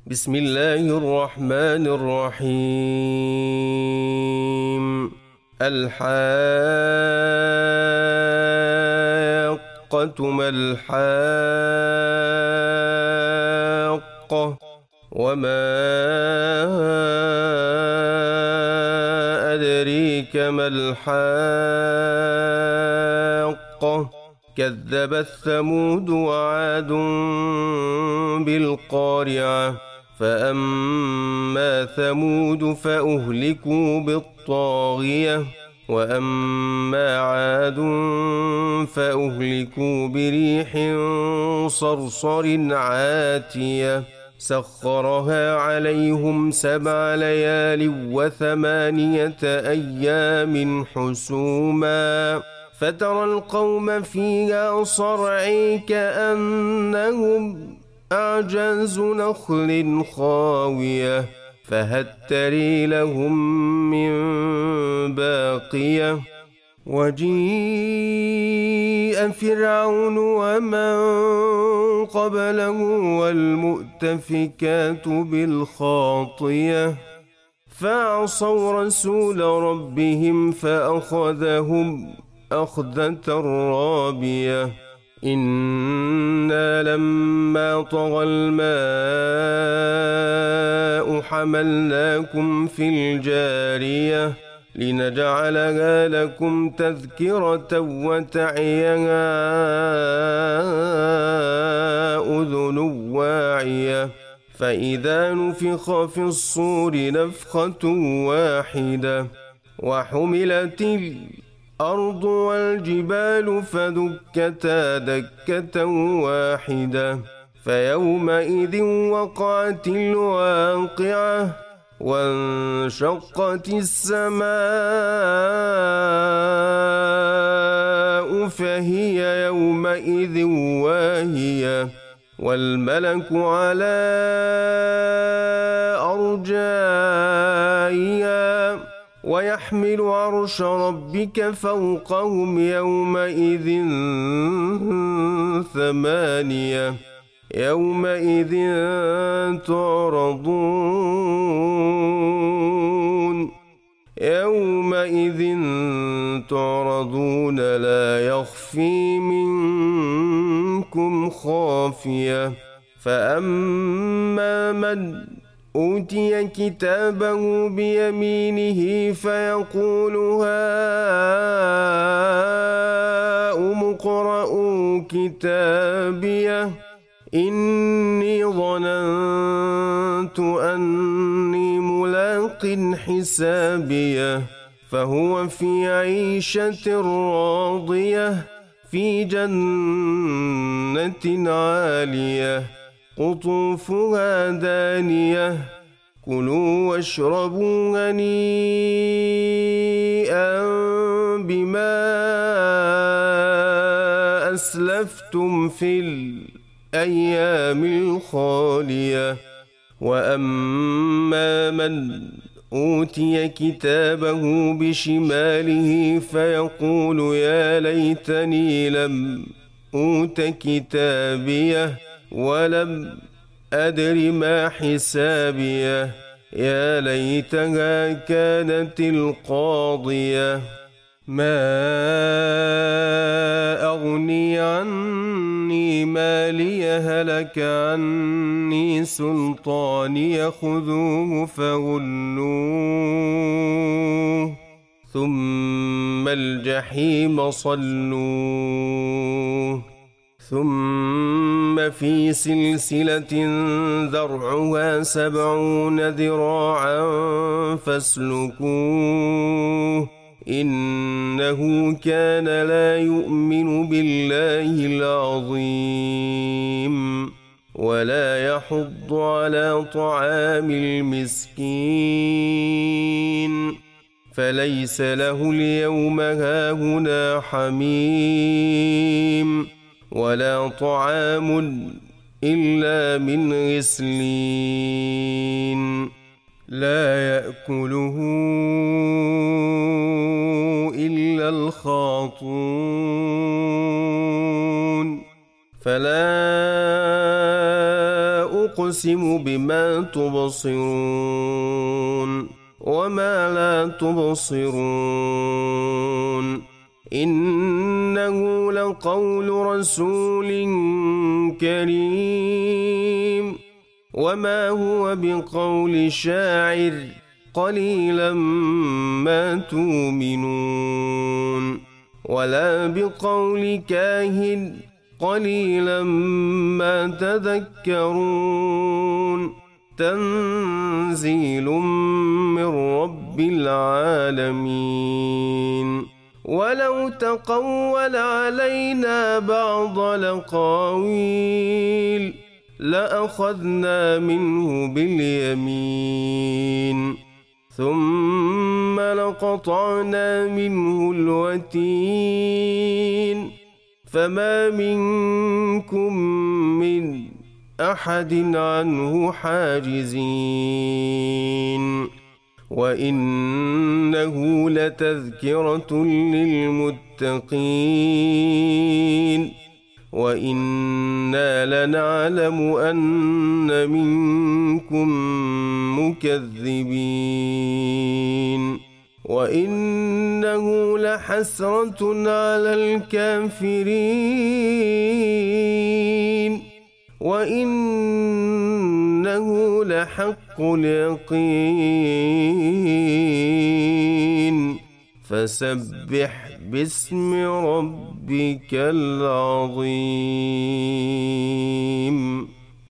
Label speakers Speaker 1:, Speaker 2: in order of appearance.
Speaker 1: بسم الله الرحمن الرحيم. الحاقة ما الحاقة وما أدريك ما الحاقة كذبت ثمود وعاد بالقارعة فأما ثمود فأهلكوا بالطاغية وأما عاد فأهلكوا بريح صرصر عاتية سخرها عليهم 7 ليال و8 أيام حسوما فترى القوم فيها صرعى كأنهم أعجاز نخل خاوية فهل ترى لهم من باقية وجيء فرعون ومن قبله والمؤتفكات بالخاطية فعصوا رسول ربهم فأخذهم أخذة رابية إنا لما طغى الماء حملناكم في الجارية لنجعلها لكم تذكرة وتعيها أذن واعية فإذا نفخ في الصور نفخة واحدة وحملت الأرض والجبال فدكتا دكة واحدة فيومئذ وقعت الواقعة وانشقت السماء فهي يومئذ واهية والملك على أرجائها ويحمل عرش ربك فوقهم يومئذ 8 يومئذ تعرضون لا يخفي منكم خافية فأما من أوتي كتابه بيمينه فيقول هاؤم اقرءوا كتابيه إني ظننت أني ملاق حسابيه فهو في عيشة راضية في جنة عالية قطوفها دانية كلوا واشربوا هنيئا بما أسلفتم في الأيام الخالية وأما من أوتي كتابه بشماله فيقول يا ليتني لم أوت كتابيه ولم أدر ما حسابيه يا ليتها كانت القاضية ما أغني عني ماليه هلك عني سلطاني خذوه فغلوه ثم الجحيم صلوه ثم في سلسلة ذرعها 70 ذراعا فاسلكوه إنه كان لا يؤمن بالله العظيم ولا يحض على طعام المسكين فليس له اليوم هاهنا حميم ولا طعام إلا من غسلين لا يأكله إلا الخاطون فلا أقسم بما تبصرون وما لا تبصرون إنه لقول رسول كريم وما هو بقول شاعر قليلا ما تؤمنون ولا بقول كاهن قليلا ما تذكرون تنزيل من رب العالمين ولو تقول علينا بعض الأقاويل لأخذنا منه باليمين ثم لقطعنا منه الوتين فما منكم من أحد عنه حاجزين وإنه لتذكرة للمتقين وإنا لنعلم أن منكم مكذبين وإنه لحسرة على الكافرين وإنه لحق اليقين فسبح باسم ربك العظيم.